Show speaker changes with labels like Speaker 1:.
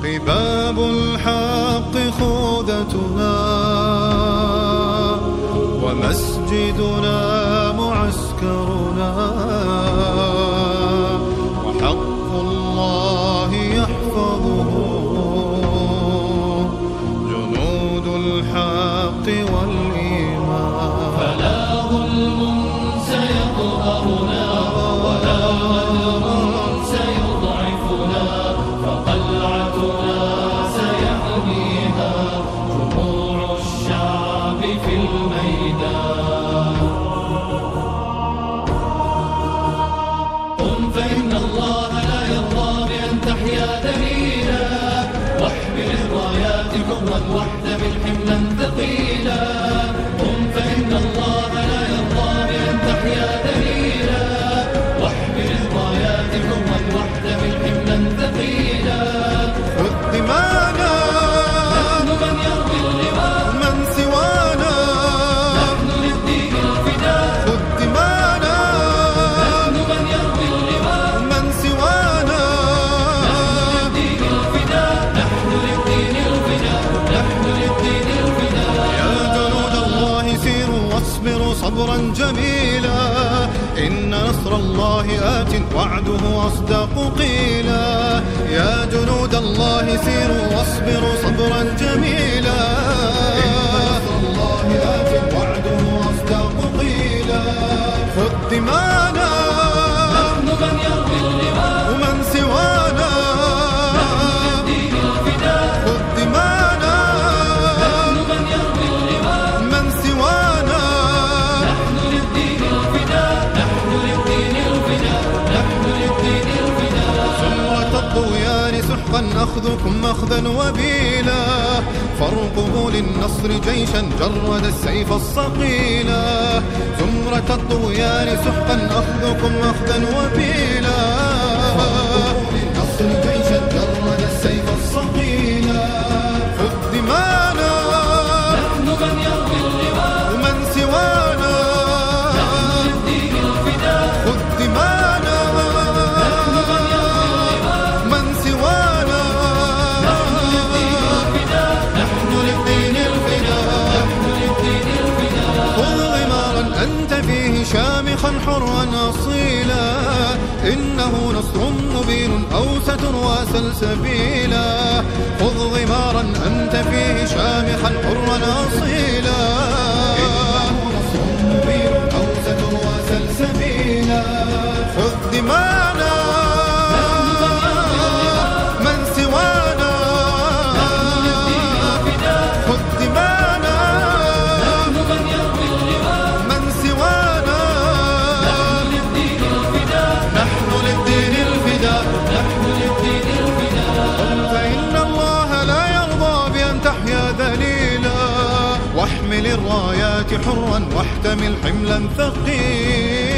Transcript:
Speaker 1: رباب الحق خوذتنا ومسجدنا معسكرنا، وحق الله يحفظه جنود الحق والإيمان.
Speaker 2: فلا ظلم سيقهرنا ولا غدر سيضعفنا، فقلعتنا سيحميها جموع الشعب في الميدان. قم فإن الله لا يرضى بأن تحيا ذليلا، واحمل الرايات كرا واحتمل حملا ثقيلا. قم فإن الله لا يرضى بأن تحيا ذليلا، واحمل الرايات كرا واحتمل حملا ثقيلا.
Speaker 1: خذ دمانا
Speaker 2: نحن من يروي اللواء
Speaker 1: من سوانا،
Speaker 2: نحن للدين الفداء.
Speaker 1: خذ دمانا
Speaker 2: نحن من يروي اللواء
Speaker 1: من سوانا،
Speaker 2: للدين الفداء. نحن للدين الفداء. نحن للدين الفداء.
Speaker 1: يا جنود الله سيروا واصبروا صبرا جميلا، إن نصر الله آت وعده أصدق قيلا. يا جنود الله سيروا واصبروا صبرا جميلا، إن نصر الله آت وعده أصدق قيلا. خذ دمانا
Speaker 2: نحن من يروي اللواء
Speaker 1: ومن سوانا،
Speaker 2: للدين الفداء.
Speaker 1: خذ دمانا
Speaker 2: نحن من يروي اللواء
Speaker 1: من سوانا،
Speaker 2: نحن للدين الفداء. نحن للدين الفداء. نحن للدين الفداء.
Speaker 1: زمرة الطغيان سحقا أخذكم أخذا وبيلا، فارقبوا للنصر جيشا جرد السيف الصقيلا. زمرة الطغيان سحقا أخذكم أخذا وبيلا، فارقبوا للنصر جيشا جرد السيف الصقيلا. خذ دمانا
Speaker 2: نحن من يروي اللواء
Speaker 1: ومن سوانا،
Speaker 2: للدين الفداء.
Speaker 1: خذ دمانا
Speaker 2: نحن من يروي اللواء
Speaker 1: من سوانا،
Speaker 2: للدين الفداء. نحن للدين الفداء. نحن للدين الفداء.
Speaker 1: خذ غمارا أنت فيه شامخا حرا أصيلا، إنه نصر مبين أو ستروى سلسبيلا. خذ غمارا أنت فيه شامخا حرا أصيلا، إنه نصر مبين أو ستروى سلسبيلا. خذ دمانا من سوانا، خذ دمانا
Speaker 2: نحن من يروي اللواء
Speaker 1: من سوانا،
Speaker 2: للدين الفداء.
Speaker 1: نحن للدين الفداء.
Speaker 2: نحن للدين الفداء.
Speaker 1: قل فإن الله لا يرضى بأن تحيا ذليلا، واحمل الرايات حرا واحتمل حملا ثقيلا.